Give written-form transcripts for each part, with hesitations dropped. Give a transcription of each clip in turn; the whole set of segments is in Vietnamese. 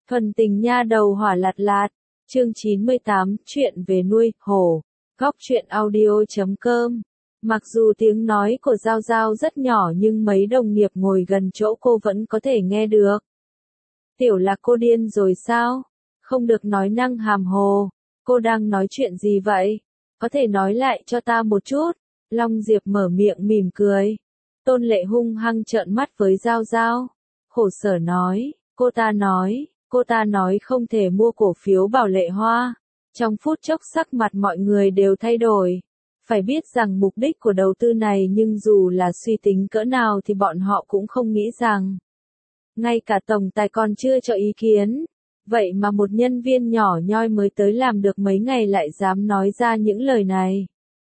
Thuần tình nha đầu hỏa lạt lạt, chương 98, chuyện về nuôi hổ, góc truyện audio.com. Mặc dù tiếng nói của Giao Giao rất nhỏ nhưng mấy đồng nghiệp ngồi gần chỗ cô vẫn có thể nghe được. Tiểu Lạc cô điên rồi sao? Không được nói năng hàm hồ. Cô đang nói chuyện gì vậy? Có thể nói lại cho ta một chút. Long Diệp mở miệng mỉm cười. Tôn Lệ hung hăng trợn mắt với Giao Giao. Khổ sở nói, cô ta nói không thể mua cổ phiếu Bảo Lệ Hoa. Trong phút chốc sắc mặt mọi người đều thay đổi. Phải biết rằng mục đích của đầu tư này nhưng dù là suy tính cỡ nào thì bọn họ cũng không nghĩ rằng. Ngay cả tổng tài còn chưa cho ý kiến. Vậy mà một nhân viên nhỏ nhoi mới tới làm được mấy ngày lại dám nói ra những lời này.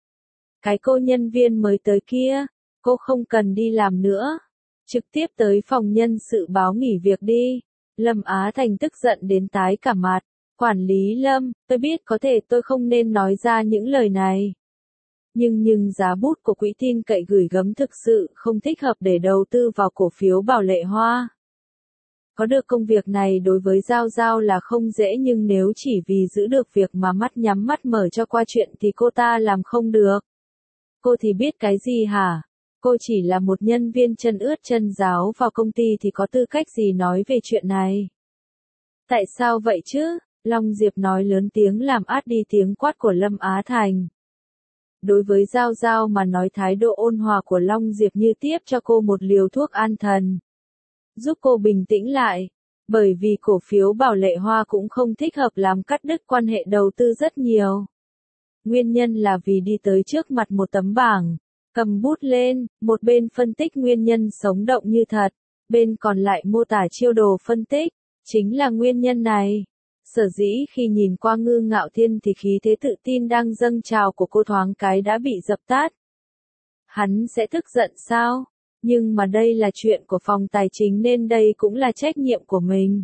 Cái cô nhân viên mới tới kia, cô không cần đi làm nữa. Trực tiếp tới phòng nhân sự báo nghỉ việc đi. Lâm Á Thành tức giận đến tái cả mặt. Quản lý Lâm, tôi biết có thể tôi không nên nói ra những lời này. Nhưng giá bút của quỹ tin cậy gửi gắm thực sự không thích hợp để đầu tư vào cổ phiếu Bảo Lệ Hoa. Có được công việc này đối với Giao Giao là không dễ nhưng nếu chỉ vì giữ được việc mà mắt nhắm mắt mở cho qua chuyện thì cô ta làm không được. Cô thì biết cái gì hả? Cô chỉ là một nhân viên chân ướt chân ráo vào công ty thì có tư cách gì nói về chuyện này? Tại sao vậy chứ? Long Diệp nói lớn tiếng làm át đi tiếng quát của Lâm Á Thành. Đối với Giao Giao mà nói thái độ ôn hòa của Long Diệp như tiếp cho cô một liều thuốc an thần. Giúp cô bình tĩnh lại. Bởi vì cổ phiếu Bảo Lệ Hoa cũng không thích hợp làm cắt đứt quan hệ đầu tư rất nhiều. Nguyên nhân là vì đi tới trước mặt một tấm bảng. Cầm bút lên, một bên phân tích nguyên nhân sống động như thật, bên còn lại mô tả chiêu đồ phân tích, chính là nguyên nhân này. Sở dĩ khi nhìn qua Ngư Ngạo Thiên thì khí thế tự tin đang dâng trào của cô thoáng cái đã bị dập tắt. Hắn sẽ tức giận sao? Nhưng mà đây là chuyện của phòng tài chính nên đây cũng là trách nhiệm của mình.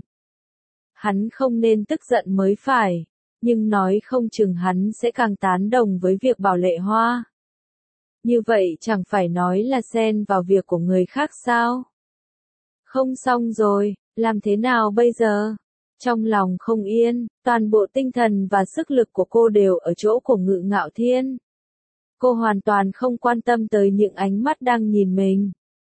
Hắn không nên tức giận mới phải, nhưng nói không chừng hắn sẽ càng tán đồng với việc Bảo Lệ Hoa. Như vậy chẳng phải nói là xen vào việc của người khác sao? Không xong rồi, làm thế nào bây giờ? Trong lòng không yên, toàn bộ tinh thần và sức lực của cô đều ở chỗ của Ngự Ngạo Thiên. Cô hoàn toàn không quan tâm tới những ánh mắt đang nhìn mình.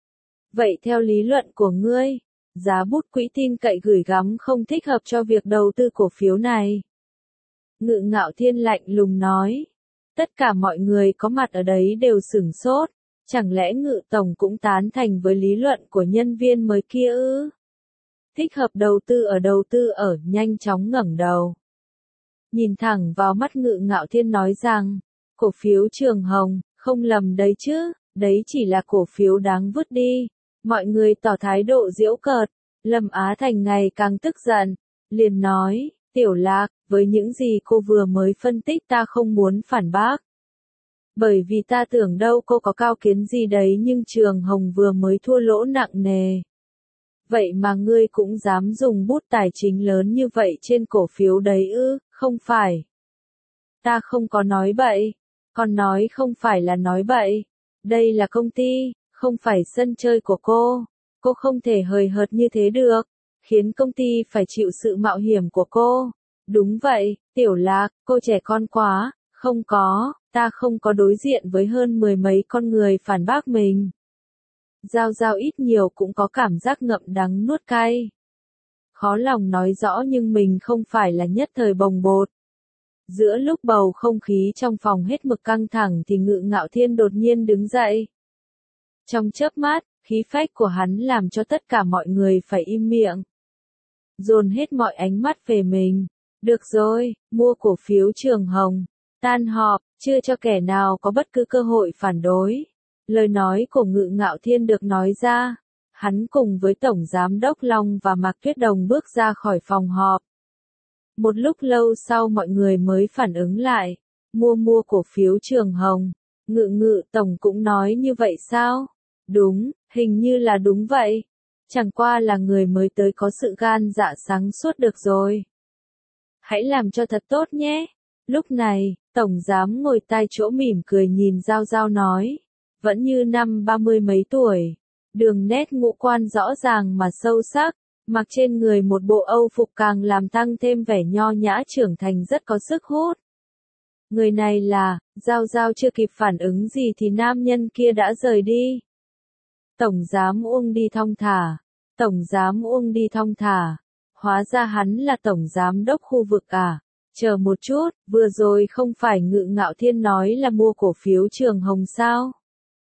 Vậy theo lý luận của ngươi, giá bút quỹ tin cậy gửi gắm không thích hợp cho việc đầu tư cổ phiếu này. Ngự Ngạo Thiên lạnh lùng nói. Tất cả mọi người có mặt ở đấy đều sửng sốt, chẳng lẽ Ngự Tổng cũng tán thành với lý luận của nhân viên mới kia ư? Thích hợp đầu tư ở nhanh chóng ngẩng đầu. Nhìn thẳng vào mắt Ngự Ngạo Thiên nói rằng, cổ phiếu Trường Hồng, không lầm đấy chứ, đấy chỉ là cổ phiếu đáng vứt đi. Mọi người tỏ thái độ giễu cợt, Lâm Á Thành ngày càng tức giận, liền nói, Tiểu Lạc, với những gì cô vừa mới phân tích ta không muốn phản bác. Bởi vì ta tưởng đâu cô có cao kiến gì đấy nhưng Trường Hồng vừa mới thua lỗ nặng nề. Vậy mà ngươi cũng dám dùng bút tài chính lớn như vậy trên cổ phiếu đấy ư, không phải. Ta không có nói bậy, còn nói không phải là nói bậy. Đây là công ty, không phải sân chơi của cô. Cô không thể hời hợt như thế được, khiến công ty phải chịu sự mạo hiểm của cô. Đúng vậy, Tiểu Lạc, cô trẻ con quá, không có, ta không có đối diện với hơn 10 mấy con người phản bác mình. Giao Giao ít nhiều cũng có cảm giác ngậm đắng nuốt cay. Khó lòng nói rõ nhưng mình không phải là nhất thời bồng bột. Giữa lúc bầu không khí trong phòng hết mực căng thẳng thì Ngự Ngạo Thiên đột nhiên đứng dậy. Trong chớp mắt, khí phách của hắn làm cho tất cả mọi người phải im miệng. Dồn hết mọi ánh mắt về mình. Được rồi, mua cổ phiếu Trường Hồng. Tan họp, chưa cho kẻ nào có bất cứ cơ hội phản đối. Lời nói của Ngự Ngạo Thiên được nói ra. Hắn cùng với Tổng Giám đốc Long và Mạc Tuyết Đồng bước ra khỏi phòng họp. Một lúc lâu sau mọi người mới phản ứng lại. Mua cổ phiếu Trường Hồng. Ngự Tổng cũng nói như vậy sao? Đúng, hình như là đúng vậy. Chẳng qua là người mới tới có sự gan dạ sáng suốt được rồi. Hãy làm cho thật tốt nhé. Lúc này, Tổng Giám ngồi tai chỗ mỉm cười nhìn Giao Giao nói. Vẫn như năm 30 mấy tuổi. Đường nét ngũ quan rõ ràng mà sâu sắc. Mặc trên người một bộ Âu phục càng làm tăng thêm vẻ nho nhã trưởng thành rất có sức hút. Người này là, Giao Giao chưa kịp phản ứng gì thì nam nhân kia đã rời đi. Tổng giám Uông đi thong thả. Tổng giám Uông đi thong thả. Hóa ra hắn là tổng giám đốc khu vực à? Chờ một chút, vừa rồi không phải Ngự Ngạo Thiên nói là mua cổ phiếu Trường Hồng sao?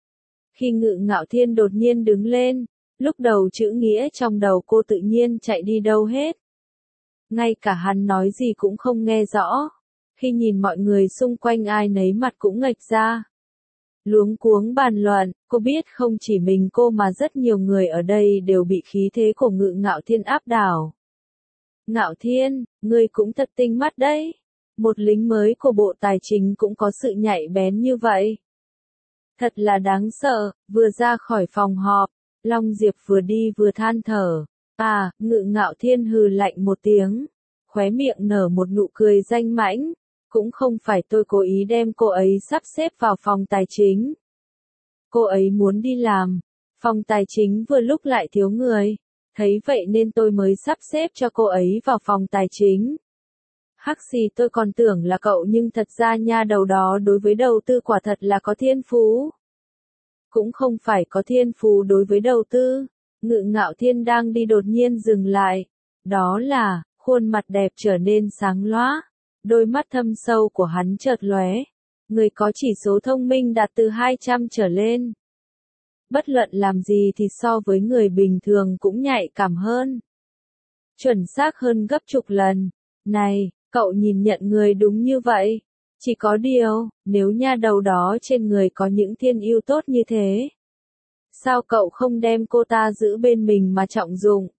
Khi Ngự Ngạo Thiên đột nhiên đứng lên, lúc đầu chữ nghĩa trong đầu cô tự nhiên chạy đi đâu hết. Ngay cả hắn nói gì cũng không nghe rõ. Khi nhìn mọi người xung quanh ai nấy mặt cũng nghệch ra. Luống cuống bàn luận, cô biết không chỉ mình cô mà rất nhiều người ở đây đều bị khí thế của Ngự Ngạo Thiên áp đảo. Ngạo Thiên, ngươi cũng thật tinh mắt đấy. Một lính mới của Bộ Tài chính cũng có sự nhạy bén như vậy. Thật là đáng sợ, vừa ra khỏi phòng họp, Long Diệp vừa đi vừa than thở. À, Ngự Ngạo Thiên hừ lạnh một tiếng, khóe miệng nở một nụ cười danh mãnh. Cũng không phải tôi cố ý đem cô ấy sắp xếp vào phòng tài chính. Cô ấy muốn đi làm, phòng tài chính vừa lúc lại thiếu người. Thấy vậy nên tôi mới sắp xếp cho cô ấy vào phòng tài chính. Hắc xì, tôi còn tưởng là cậu nhưng thật ra nha đầu đó đối với đầu tư quả thật là có thiên phú. Cũng không phải có thiên phú đối với đầu tư. Ngự Ngạo Thiên đang đi đột nhiên dừng lại. Đó là, khuôn mặt đẹp trở nên sáng lóa. Đôi mắt thâm sâu của hắn chợt lóe. Người có chỉ số thông minh đạt từ 200 trở lên. Bất luận làm gì thì so với người bình thường cũng nhạy cảm hơn. Chuẩn xác hơn gấp chục lần. Này, cậu nhìn nhận người đúng như vậy. Chỉ có điều, nếu nha đầu đó trên người có những thiên ưu tốt như thế. Sao cậu không đem cô ta giữ bên mình mà trọng dụng?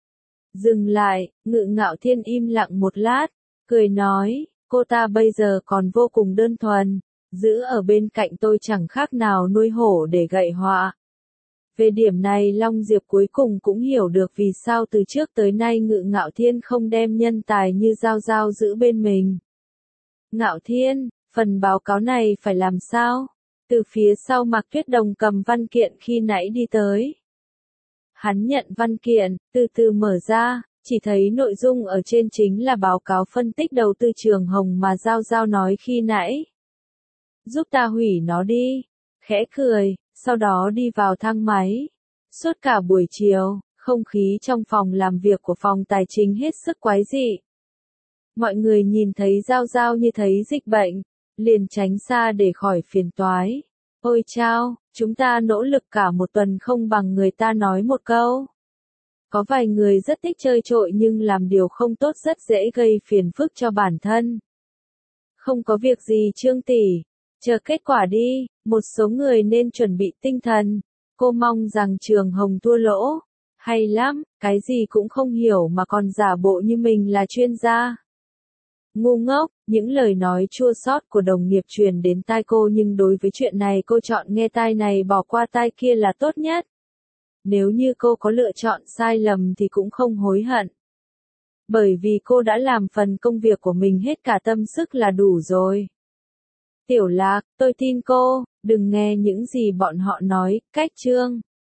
Dừng lại, Ngự Ngạo Thiên im lặng một lát, cười nói, cô ta bây giờ còn vô cùng đơn thuần, giữ ở bên cạnh tôi chẳng khác nào nuôi hổ để gậy họa. Về điểm này Long Diệp cuối cùng cũng hiểu được vì sao từ trước tới nay Ngự Ngạo Thiên không đem nhân tài như Giao Giao giữ bên mình. Ngạo Thiên, phần báo cáo này phải làm sao? Từ phía sau Mạc Tuyết Đồng cầm văn kiện khi nãy đi tới. Hắn nhận văn kiện, từ từ mở ra, chỉ thấy nội dung ở trên chính là báo cáo phân tích đầu tư Trường Hồng mà Giao Giao nói khi nãy. Giúp ta hủy nó đi. Khẽ cười, sau đó đi vào thang máy. Suốt cả buổi chiều, không khí trong phòng làm việc của phòng tài chính hết sức quái dị. Mọi người nhìn thấy Giao Giao như thấy dịch bệnh, liền tránh xa để khỏi phiền toái. Ôi chao, chúng ta nỗ lực cả một tuần không bằng người ta nói một câu. Có vài người rất thích chơi trội nhưng làm điều không tốt rất dễ gây phiền phức cho bản thân. Không có việc gì Trương tỷ, chờ kết quả đi, một số người nên chuẩn bị tinh thần. Cô mong rằng Trường Hồng thua lỗ. Hay lắm, cái gì cũng không hiểu mà còn giả bộ như mình là chuyên gia. Ngu ngốc, những lời nói chua xót của đồng nghiệp truyền đến tai cô nhưng đối với chuyện này cô chọn nghe tai này bỏ qua tai kia là tốt nhất. Nếu như cô có lựa chọn sai lầm thì cũng không hối hận. Bởi vì cô đã làm phần công việc của mình hết cả tâm sức là đủ rồi. Tiểu Lạc, tôi tin cô, đừng nghe những gì bọn họ nói, cách chương.